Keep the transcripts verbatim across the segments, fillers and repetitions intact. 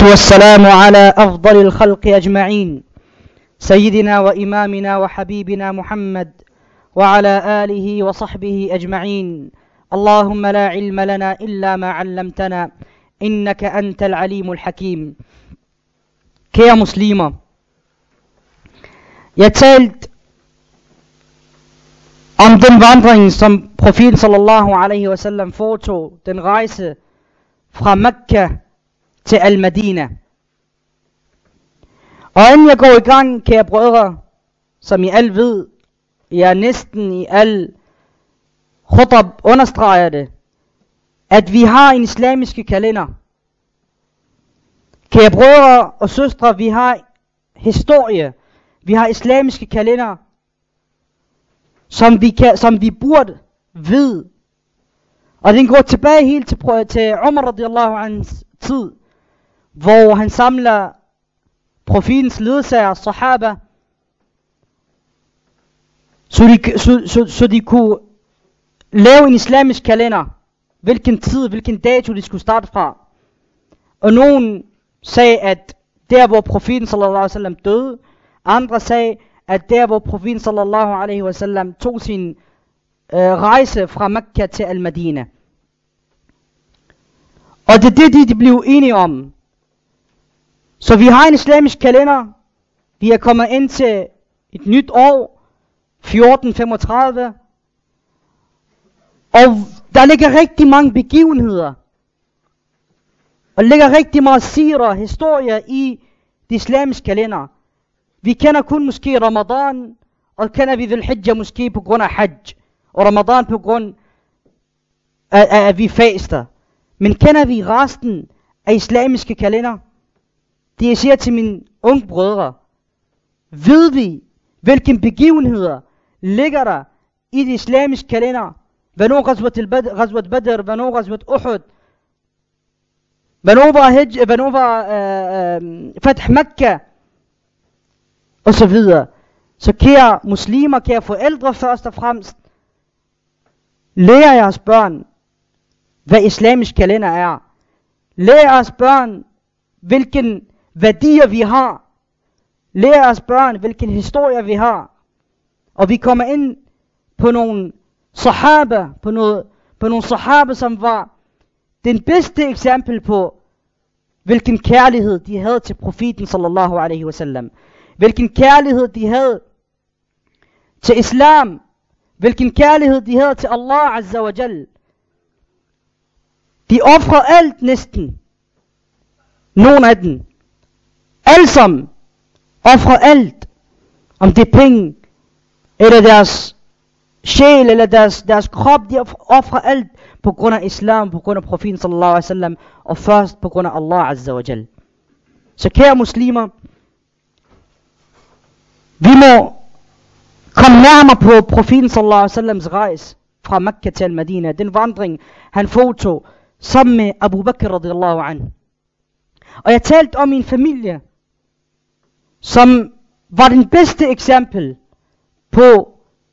والسلام على أفضل الخلق أجمعين سيدنا وإمامنا وحبيبنا محمد وعلى آله وصحبه أجمعين. اللهم لا علم لنا إلا ما علمتنا إنك أنت العليم الحكيم. Kære muslimer, jeg talte om den vandring, som profeten sallallahu alaihi wasallam foretog, den rejse fra Mekka til Al-Madina. Og inden jeg går i gang, kære brødre, som I alle ved, jeg næsten i al khutab understreger det, at vi har en islamisk kalender. Kære brødre og søstre, vi har historie, vi har islamiske kalender, som vi, kan, som vi burde vide. Og den går tilbage helt til, til Umar radiyallahu anhs tid, hvor han samler profetens ledsager, sahaba, så de, så, så, så de kunne lave en islamisk kalender, hvilken tid, hvilken dato de skulle starte fra. Og nogen sagde, at der hvor profeten sallallahu alaihi wasallam døde, andre sagde, at der hvor profeten sallallahu alaihi wasallam tog sin øh, rejse fra Mekka til Al-Madina. Og det er det, de, de blev enige om. Så vi har en islamisk kalender. Vi er kommet ind til et nyt år, fjorten femogtredive. Og der ligger rigtig mange begivenheder. Og der ligger rigtig meget sirer, historier i det islamiske kalender. Vi kender kun måske Ramadan, og kender vi Dhul Hijjah måske på grund af Hajj. Og Ramadan på grund af, af at vi faster. Men kender vi resten af islamiske kalender? Det jeg siger til mine unge brødre. Ved vi, hvilke begivenheder ligger der i det islamiske kalender? Hvornår Ghazwat Badr, hvornår Ghazwat Uhud, hvornår var Hajj, hvornår var uh, uh, Fath Mekka, og så videre. Så kære muslimer, kære forældre først og fremmest, lær jeres børn, hvad islamisk kalender er. Lær jeres børn, hvilken værdier vi har. Lær jeres børn, hvilken historie vi har. Og vi kommer ind på nogle sahaba, på, noget, på nogle sahaba, som var den bedste eksempel på, hvilken kærlighed de havde til profeten sallallahu alaihi wasallam. Hvilken kærlighed de havde til islam. Hvilken kærlighed de havde til Allah azza wa jal. De offrer alt næsten. Nogle af dem. Alle sammen offrer alt. Om det er penge, eller deres sjæl, eller deres, deres krop. De offrer alt på grund af islam, på grund af profeten sallallahu alaihi wasallam, og først på grund af Allah azza wa jal. Så kære muslimer, vi må komme nærmere på profeten sallallahu alaihi wasallams rejse fra Mekka til Al-Madina. Den vandring, han foretog sammen med Abu Bakr radiyallahu anhu. Og jeg talte om en familie, som var den bedste eksempel på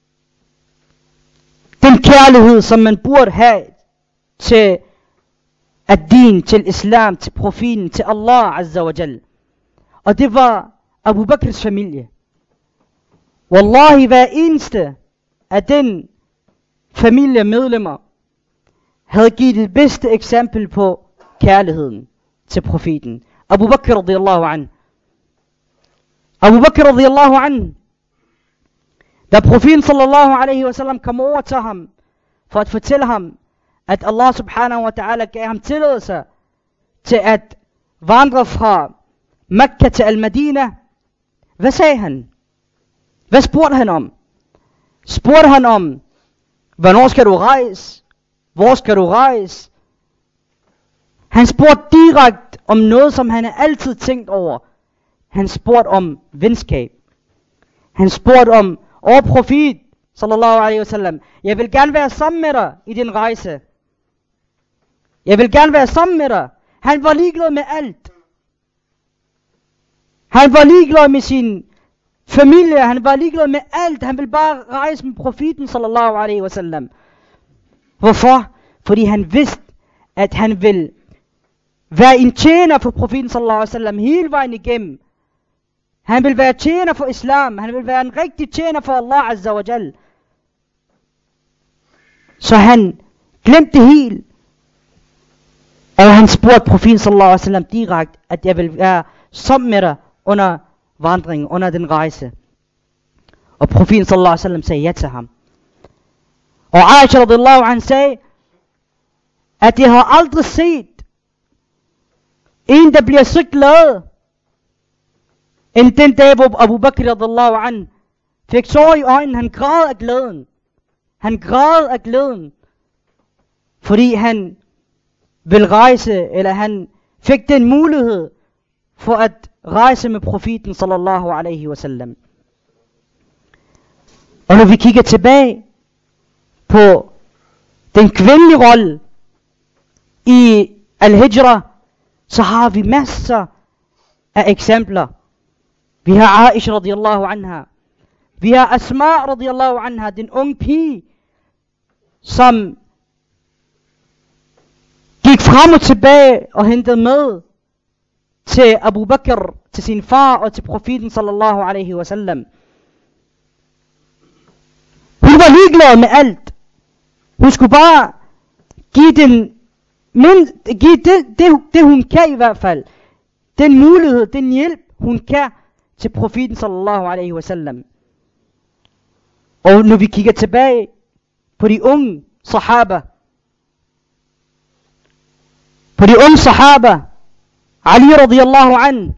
den kærlighed, som man burde have til ad-din, til islam, til profeten, til Allah azza wa jal. Og det var Abu Bakrs familie. Wallahi, hver eneste af den familiemedlemmer havde givet det bedste eksempel på kærligheden til profeten. Abu Bakr radiyallahu anhu. Abu Bakr radiyallahu anhu. Da profeten sallallahu alaihi wasallam kom over til ham, for at fortælle ham, at Allah subhanahu wa ta'ala gav ham tilladelse til at vandre fra Mekka til Al-Madina. Hvad sagde han? Hvad spurgte han om? Spurgte han om, hvornår skal du rejse? Hvor skal du rejse? Han spurgte direkte om noget, som han altid tænkt over. Han spurgte om venskab. Han spurgte om, åh profet, sallallahu alaihi wasallam, jeg vil gerne være sammen med dig i din rejse. Jeg vil gerne være sammen med dig. Han var ligeglad med alt. Han var ligeglad med sin familie, han var ligeglad med alt. Han ville bare rejse med profeten sallallahu alaihi wasallam. Hvorfor? Fordi han vidste, at han ville være en tjener for profeten sallallahu alaihi wasallam hele vejen igennem. Han vil være tjener for islam. Han vil være en rigtig tjener for Allah azza wa jal. Så han glemte det helt. Og han spurgte profeten sallallahu alaihi wasallam direkte, at jeg vil være sammen med dig under vandringen, under den rejse. Og profeten sallallahu alaihi wasallam sagde ja til ham. Og Aisha radhiyallahu anha sagde, at jeg har aldrig set en, der bliver så glad, end den dag, hvor Abu Bakr radhiyallahu anhu fik sår i øjnene. Han græd af glæden. Han græd af glæden. Fordi han vil rejse, eller han fik den mulighed for at rejse med profeten sallallahu alaihi wasallam. Og når vi kigger tilbage på den kvindelige rolle i al-hijra, så har vi masser af eksempler. Vi har Aisha radhiyallahu anha. Vi har Asma radhiyallahu anha, den unge pige, som gik frem og tilbage og hentede med til Abu Bakr, til sin far og til profeten sallallahu alaihi wasallam. Hun var ligeglad med alt. Hun skulle bare give den Men give det, det, det hun kan i hvert fald. Den mulighed, den hjælp hun kan til profeten sallallahu alaihi wasallam. Og når vi kigger tilbage på de unge sahaba. På de unge sahaba. Ali radhiyallahu an.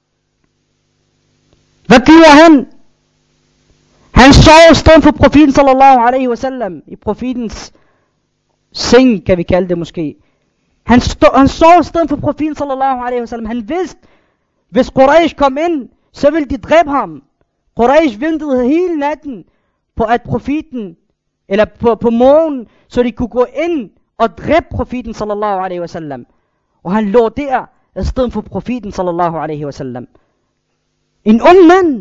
Hvad gjorde han? Han sov stod for profeten sallallahu alaihi wasallam. I profetens seng, kan vi kalde det måske. Han, stod, han sov stedet for profeten sallallahu alaihi wasallam. Han vidste, hvis Quraysh kom ind, så ville de dræbe ham. Quraysh ventede hele natten på at profeten, eller på, på morgen, så de kunne gå ind og dræbe profeten sallallahu alaihi wasallam. Og han lå der, stedet for profeten sallallahu alaihi wasallam. En ung mand.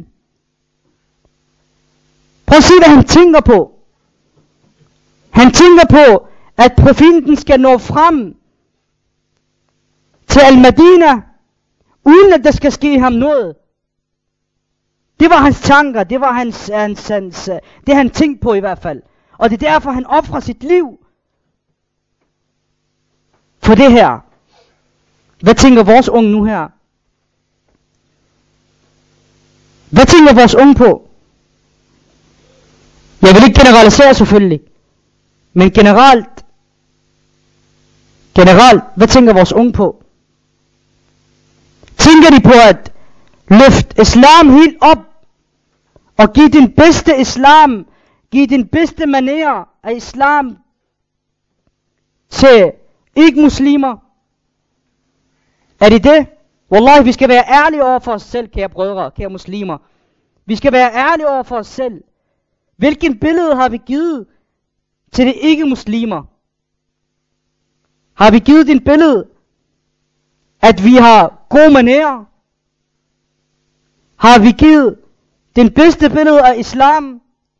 Prøv at se, hvad han tænker på. Han tænker på, at profeten skal nå frem til Al-Madina, uden at der skal ske ham noget. Det var hans tanker, det var hans, hans, hans, det han tænkte på i hvert fald. Og det er derfor, han offrer sit liv for det her. Hvad tænker vores unge nu her? Hvad tænker vores unge på? Jeg vil ikke generalisere selvfølgelig, men generelt, generelt, hvad tænker vores unge på? Tænker de på at løfte islam helt op og give den bedste islam, give den bedste manér af islam til ikke-muslimer? Er det det? Wallahi, vi skal være ærlige over for os selv, kære brødre, kære muslimer. Vi skal være ærlige over for os selv. Hvilken billede har vi givet til de ikke-muslimer? Har vi givet den billede, at vi har gode manér? Har vi givet den bedste billede af islam?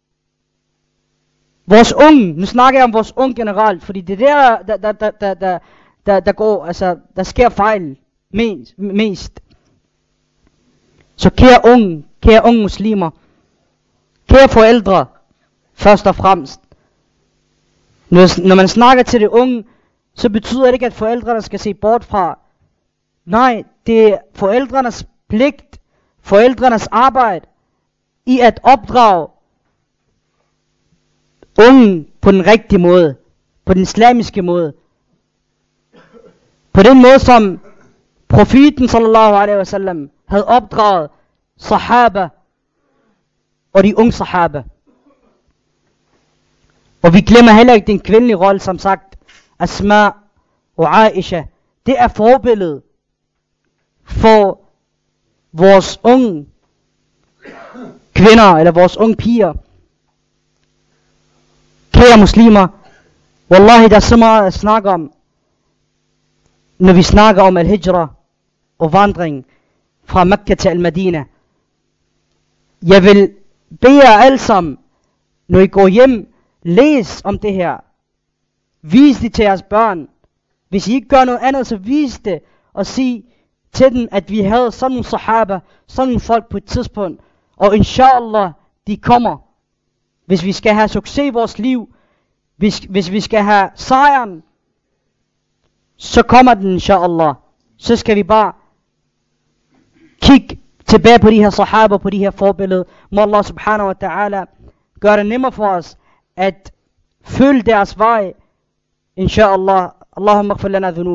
Vores unge, nu snakker jeg om vores unge generelt, fordi det er der, der, der, der, der, der, der går, altså, der sker fejl mest. mest. Så kære unge, kære unge muslimer, kære forældre, først og fremmest. Når, når man snakker til de unge, så betyder det ikke, at forældrene skal se bort fra. Nej, det er forældrenes pligt, forældrenes arbejde i at opdrage unge på den rigtige måde, på den islamiske måde. På den måde, som profeten sallallahu alaihi wasallam havde opdraget sahaba og de unge sahaba. Og vi glemmer heller ikke den kvindelige rolle, som sagt, Asma og Aisha. Det er forbilledet for vores unge kvinder, eller vores unge piger. Kære muslimer, wallahi, der er så meget at snakke om, når vi snakker om al-hijra og vandring fra Mekka til al-Madina. Jeg vil bede jer alle sammen, når I går hjem, læs om det her. Vis det til jeres børn. Hvis I ikke gør noget andet, så vis det og sige til dem, at vi havde sådan nogle sahaba, sådan nogle folk på et tidspunkt, og inshallah, de kommer. Hvis vi skal have succes i vores liv, hvis, hvis vi skal have sejren, så kommer den inshallah. Så skal vi bare kigge tilbage på de her sahaba, på de her forbilleder. Må Allah subhanahu wa ta'ala gøre det nemmere for os at følge deres vej. Inshallah. Allahumma ighfir lana dhunub.